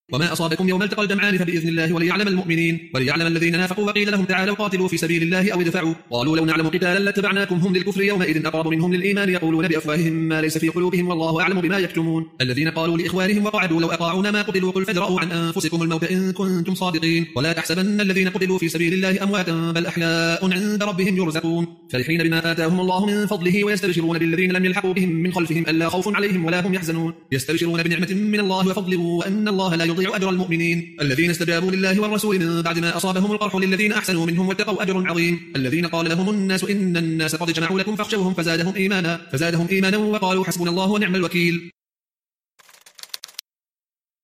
وما أصابكم يوم التقى الجمعان فبإذن الله وليعلم المؤمنين وليعلم الذين نافقوا. وقيل لهم تعالوا قاتلوا في سبيل الله أو ادفعوا قالوا لو نعلم قتالا لاتبعناكم هم للكفر يومئذ أقرب منهم للإيمان يقولون بأفواههم ما ليس في قلوبهم والله أعلم بما يكتمون. الذين قالوا لإخوانهم وقعدوا لو أطاعونا ما قتلوا قل فادرءوا عن أنفسكم الموت إن كنتم صادقين ولا تحسبن الذين قتلوا في سبيل الله أمواتا بل أحياء عند ربهم يرزقون فرحين بما آتاهم الله من فضله ويستبشرون بالذين لم يلحقوا بهم من خلفهم ألا خوف عليهم ولا هم يحزنون يستبشرون بنعمة من الله وفضل وأن الله لا يضيع أجر المؤمنين. الذين استجابوا لله والرسول من بعد ما أصابهم القرح للذين أحسنوا منهم واتقوا أجر عظيم. الذين قال لهم الناس إن الناس قد جمعوا لكم فاخشوهم فزادهم إيمانا وقالوا حسبنا الله ونعم الوكيل.